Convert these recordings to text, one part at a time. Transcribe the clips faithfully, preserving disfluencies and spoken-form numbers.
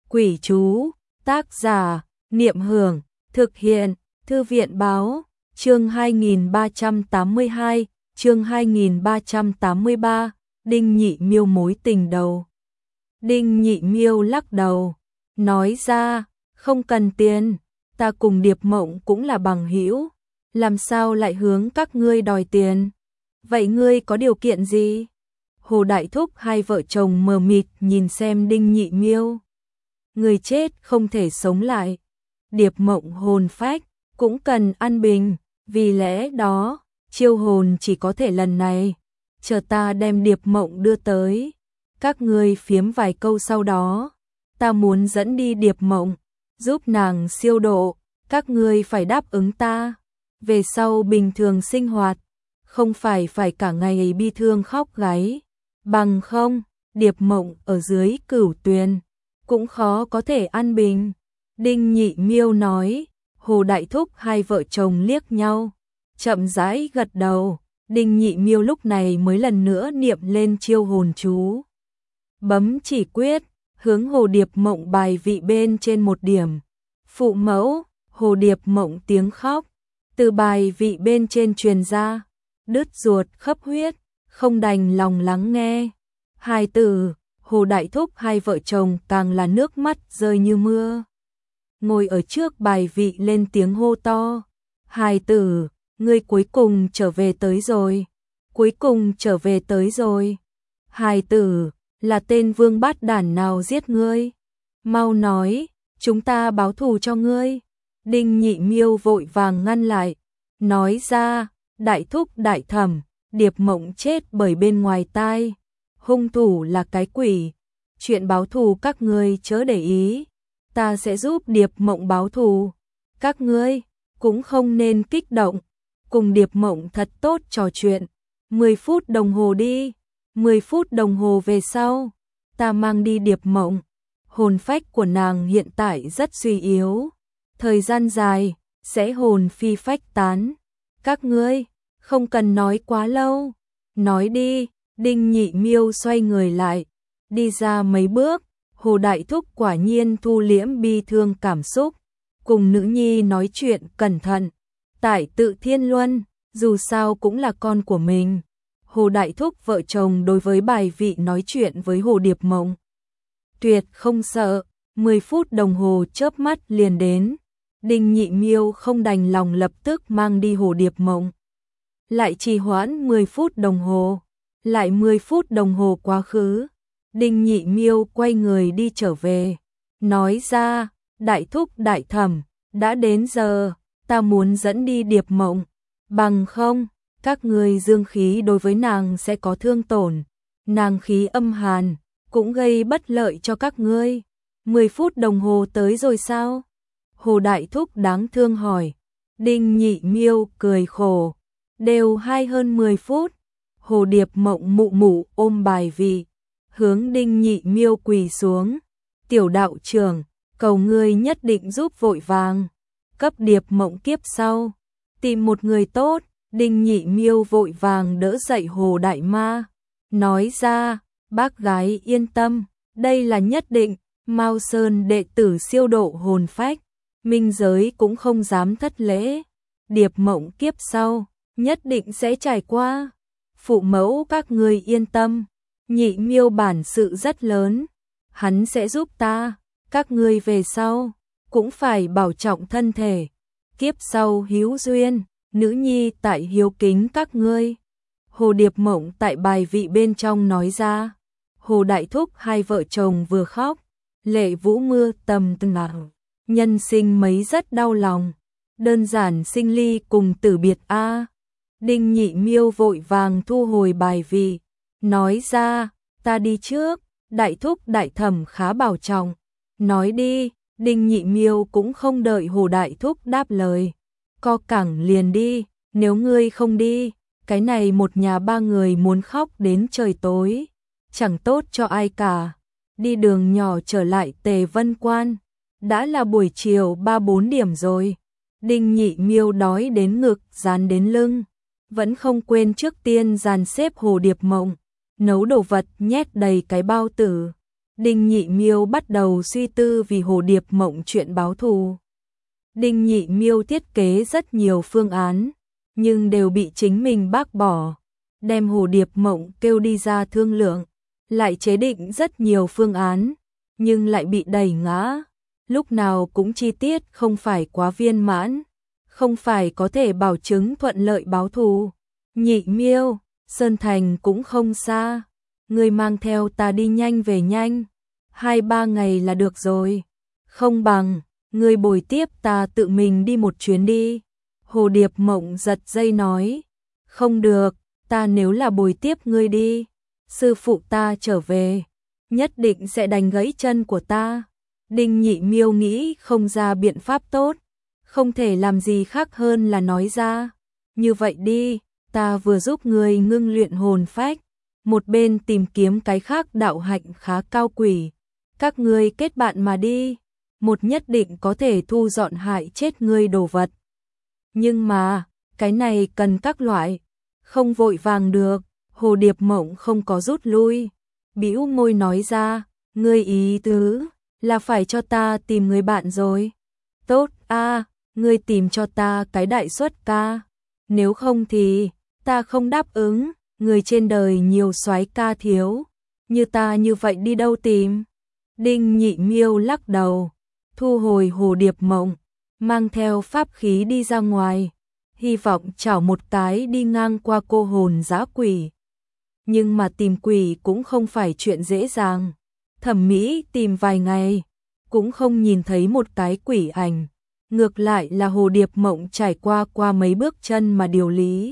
Quỷ chú, tác giả, Niệm Hưởng, thực hiện, Thư viện báo, chương hai nghìn ba trăm tám mươi hai, chương hai nghìn ba trăm tám mươi ba, Đinh Nhị Miêu mối tình đầu. Đinh Nhị Miêu lắc đầu, nói ra, không cần tiền, ta cùng Điệp Mộng cũng là bằng hữu, làm sao lại hướng các ngươi đòi tiền? Vậy ngươi có điều kiện gì? Hồ Đại Thúc hai vợ chồng mờ mịt nhìn xem Đinh Nhị Miêu. Người chết không thể sống lại, Điệp Mộng hồn phách cũng cần an bình, vì lẽ đó, chiêu hồn chỉ có thể lần này. Chờ ta đem Điệp Mộng đưa tới, các ngươi phiếm vài câu sau đó, ta muốn dẫn đi Điệp Mộng, giúp nàng siêu độ, các ngươi phải đáp ứng ta. Về sau bình thường sinh hoạt, không phải phải cả ngày bi thương khóc gáy, bằng không, Điệp Mộng ở dưới Cửu Tuyền cũng khó có thể an bình. Đinh Nhị Miêu nói. Hồ Đại Thúc hai vợ chồng liếc nhau, chậm rãi gật đầu. Đinh Nhị Miêu lúc này mới lần nữa niệm lên chiêu hồn chú, bấm chỉ quyết, hướng Hồ Điệp Mộng bài vị bên trên một điểm. Phụ mẫu, Hồ Điệp Mộng tiếng khóc từ bài vị bên trên truyền ra, đứt ruột khấp huyết, không đành lòng lắng nghe. Hai từ, Hồ Đại Thúc hai vợ chồng càng là nước mắt rơi như mưa. Ngồi ở trước bài vị lên tiếng hô to, hài tử, ngươi cuối cùng trở về tới rồi, cuối cùng trở về tới rồi. Hài tử, là tên vương bát đản nào giết ngươi? Mau nói, chúng ta báo thù cho ngươi. Đinh Nhị Miêu vội vàng ngăn lại, nói ra, Đại Thúc Đại Thẩm, Điệp Mộng chết bởi bên ngoài tai, hung thủ là cái quỷ, chuyện báo thù các ngươi chớ để ý. Ta sẽ giúp Điệp Mộng báo thù, các ngươi cũng không nên kích động, cùng Điệp Mộng thật tốt trò chuyện, mười phút đồng hồ đi, mười phút đồng hồ về sau, ta mang đi Điệp Mộng. Hồn phách của nàng hiện tại rất suy yếu, thời gian dài sẽ hồn phi phách tán. Các ngươi không cần nói quá lâu, nói đi. Đinh Nhị Miêu xoay người lại, đi ra mấy bước. Hồ Đại Thúc quả nhiên thu liễm bi thương cảm xúc, cùng nữ nhi nói chuyện cẩn thận. Tại Tự Thiên Luân, dù sao cũng là con của mình. Hồ Đại Thúc vợ chồng đối với bài vị nói chuyện với Hồ Điệp Mộng tuyệt không sợ. Mười phút đồng hồ chớp mắt liền đến. Đinh Nhị Miêu không đành lòng lập tức mang đi Hồ Điệp Mộng. Lại trì hoãn mười phút đồng hồ, lại mười phút đồng hồ quá khứ. Đinh Nhị Miêu quay người đi trở về, nói ra, Đại Thúc Đại Thẩm, đã đến giờ, ta muốn dẫn đi Điệp Mộng, bằng không, các ngươi dương khí đối với nàng sẽ có thương tổn, nàng khí âm hàn, cũng gây bất lợi cho các ngươi. Mười phút đồng hồ tới rồi sao? Hồ Đại Thúc đáng thương hỏi. Đinh Nhị Miêu cười khổ, đều hai hơn mười phút. Hồ Điệp Mộng mụ mụ ôm bài vị, hướng Đinh Nhị Miêu quỳ xuống. Tiểu đạo trưởng, cầu ngươi nhất định giúp vội vàng, cấp Điệp Mộng kiếp sau, tìm một người tốt. Đinh Nhị Miêu vội vàng đỡ dậy Hồ Đại Ma, nói ra, bác gái yên tâm, đây là nhất định. Mao Sơn đệ tử siêu độ hồn phách, minh giới cũng không dám thất lễ. Điệp Mộng kiếp sau, nhất định sẽ trải qua. Phụ mẫu các ngươi yên tâm, Nhị Miêu bản sự rất lớn, hắn sẽ giúp ta, các ngươi về sau cũng phải bảo trọng thân thể. Kiếp sau hữu duyên, nữ nhi tại hiếu kính các ngươi. Hồ Điệp Mộng tại bài vị bên trong nói ra. Hồ Đại Thúc hai vợ chồng vừa khóc, lệ vũ mưa tầm từng nào. Nhân sinh mấy rất đau lòng, đơn giản sinh ly cùng tử biệt a. À. Đinh Nhị Miêu vội vàng thu hồi bài vị, nói ra, ta đi trước, Đại Thúc Đại Thẩm khá bảo trọng. Nói đi. Đinh Nhị Miêu cũng không đợi Hồ Đại Thúc đáp lời, co cẳng liền đi. Nếu ngươi không đi, cái này một nhà ba người muốn khóc đến trời tối, chẳng tốt cho ai cả. Đi đường nhỏ trở lại Tề Vân Quan, đã là buổi chiều ba bốn điểm rồi. Đinh Nhị Miêu đói đến ngực dán đến lưng, vẫn không quên trước tiên dàn xếp Hồ Điệp Mộng, nấu đồ vật nhét đầy cái bao tử. Đinh Nhị Miêu bắt đầu suy tư vì Hồ Điệp Mộng chuyện báo thù. Đinh Nhị Miêu thiết kế rất nhiều phương án, nhưng đều bị chính mình bác bỏ. Đem Hồ Điệp Mộng kêu đi ra thương lượng, lại chế định rất nhiều phương án, nhưng lại bị đẩy ngã. Lúc nào cũng chi tiết không phải quá viên mãn, không phải có thể bảo chứng thuận lợi báo thù. Nhị Miêu, Sơn Thành cũng không xa, ngươi mang theo ta đi nhanh về nhanh, hai ba ngày là được rồi. Không bằng, ngươi bồi tiếp ta tự mình đi một chuyến đi. Hồ Điệp Mộng giật dây nói, không được, ta nếu là bồi tiếp ngươi đi, sư phụ ta trở về, nhất định sẽ đánh gãy chân của ta. Đinh Nhị Miêu nghĩ không ra biện pháp tốt, không thể làm gì khác hơn là nói ra, như vậy đi, ta vừa giúp ngươi ngưng luyện hồn phách, một bên tìm kiếm cái khác đạo hạnh khá cao quỷ, các ngươi kết bạn mà đi, một nhất định có thể thu dọn hại chết ngươi đồ vật. Nhưng mà, cái này cần các loại, không vội vàng được. Hồ Điệp Mộng không có rút lui, bĩu môi nói ra, ngươi ý tứ là phải cho ta tìm người bạn rồi. Tốt a, ngươi tìm cho ta cái đại xuất ca, nếu không thì ta không đáp ứng. Người trên đời nhiều soái ca thiếu, như ta như vậy đi đâu tìm. Đinh Nhị Miêu lắc đầu, thu hồi Hồ Điệp Mộng, mang theo pháp khí đi ra ngoài, hy vọng chảo một cái đi ngang qua cô hồn dã quỷ. Nhưng mà tìm quỷ cũng không phải chuyện dễ dàng. Thẩm Mỹ tìm vài ngày, cũng không nhìn thấy một cái quỷ ảnh. Ngược lại là Hồ Điệp Mộng trải qua qua mấy bước chân mà điều lý.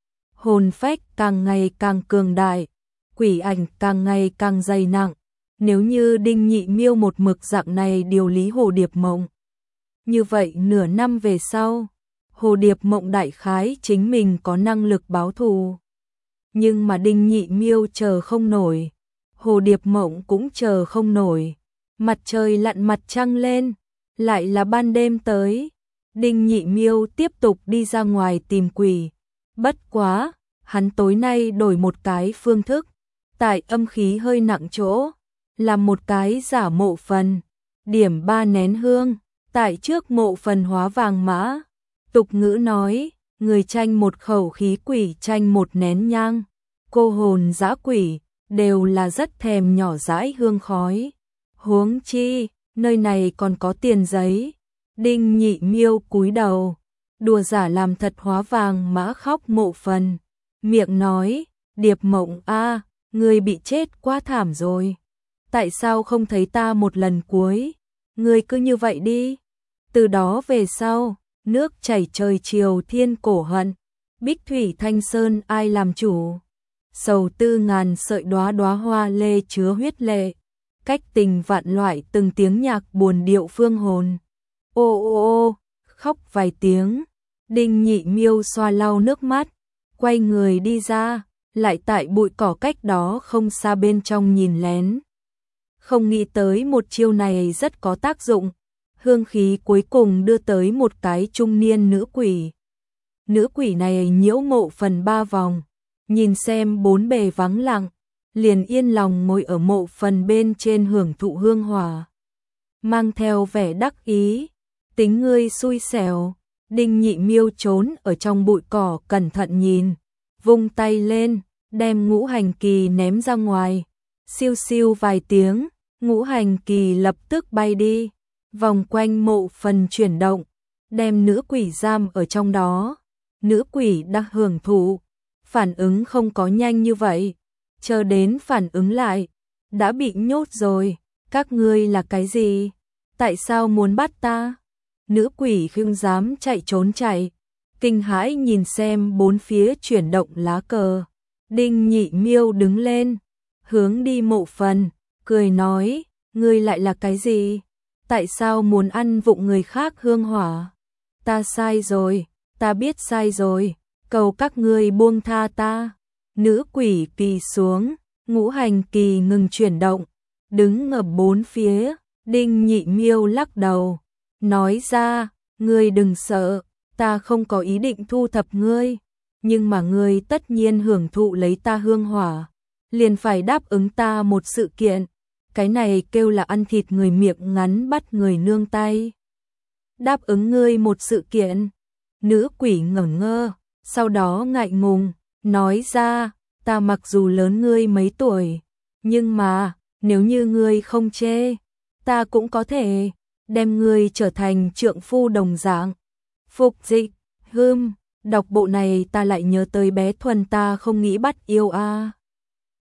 Hồn phách càng ngày càng cường đại, quỷ ảnh càng ngày càng dày nặng. Nếu như Đinh Nhị Miêu một mực dạng này điều lý Hồ Điệp Mộng, như vậy nửa năm về sau, Hồ Điệp Mộng đại khái chính mình có năng lực báo thù. Nhưng mà Đinh Nhị Miêu chờ không nổi, Hồ Điệp Mộng cũng chờ không nổi. Mặt trời lặn mặt trăng lên, lại là ban đêm tới. Đinh Nhị Miêu tiếp tục đi ra ngoài tìm quỷ. Bất quá, hắn tối nay đổi một cái phương thức, tại âm khí hơi nặng chỗ, làm một cái giả mộ phần, điểm ba nén hương, tại trước mộ phần hóa vàng mã. Tục ngữ nói, người tranh một khẩu khí quỷ tranh một nén nhang. Cô hồn dã quỷ đều là rất thèm nhỏ dãi hương khói. Huống chi, nơi này còn có tiền giấy. Đinh Nhị Miêu cúi đầu, đùa giả làm thật hóa vàng mã khóc mộ phần, miệng nói, Điệp Mộng a, ngươi bị chết quá thảm rồi. Tại sao không thấy ta một lần cuối? Ngươi cứ như vậy đi. Từ đó về sau, nước chảy trời chiều thiên cổ hận, Bích thủy thanh sơn ai làm chủ. Sầu tư ngàn sợi đóa đóa hoa lê chứa huyết lệ, cách tình vạn loại từng tiếng nhạc buồn điệu phương hồn. Ô ô ô, khóc vài tiếng, Đinh Nhị Miêu xoa lau nước mắt, quay người đi ra, lại tại bụi cỏ cách đó không xa bên trong nhìn lén. Không nghĩ tới một chiêu này rất có tác dụng, hương khí cuối cùng đưa tới một cái trung niên nữ quỷ. Nữ quỷ này nhiễu mộ phần ba vòng, nhìn xem bốn bề vắng lặng, liền yên lòng ngồi ở mộ phần bên trên hưởng thụ hương hỏa. Mang theo vẻ đắc ý, tính ngươi xui xẻo. Đinh Nhị Miêu trốn ở trong bụi cỏ cẩn thận nhìn, vung tay lên, đem ngũ hành kỳ ném ra ngoài. Siêu siêu vài tiếng, ngũ hành kỳ lập tức bay đi, vòng quanh mộ phần chuyển động, đem nữ quỷ giam ở trong đó. Nữ quỷ đang hưởng thụ, phản ứng không có nhanh như vậy, chờ đến phản ứng lại, đã bị nhốt rồi. Các ngươi là cái gì? Tại sao muốn bắt ta? Nữ quỷ không dám chạy trốn chạy, kinh hãi nhìn xem bốn phía chuyển động lá cờ. Đinh Nhị Miêu đứng lên, hướng đi mộ phần, cười nói, ngươi lại là cái gì? Tại sao muốn ăn vụng người khác hương hỏa? Ta sai rồi, ta biết sai rồi, cầu các ngươi buông tha ta. Nữ quỷ quỳ xuống, ngũ hành kỳ ngừng chuyển động, đứng ở bốn phía. Đinh Nhị Miêu lắc đầu, nói ra, ngươi đừng sợ, ta không có ý định thu thập ngươi, nhưng mà ngươi tất nhiên hưởng thụ lấy ta hương hỏa, liền phải đáp ứng ta một sự kiện. cái này kêu là ăn thịt người miệng ngắn bắt người nương tay. Đáp ứng ngươi một sự kiện. Nữ quỷ ngẩn ngơ, sau đó ngại ngùng, nói ra, ta mặc dù lớn ngươi mấy tuổi, nhưng mà, nếu như ngươi không chê, ta cũng có thể đem ngươi trở thành trượng phu đồng dạng. Phục dịch, hưm, đọc bộ này ta lại nhớ tới bé Thuần ta không nghĩ bắt yêu a.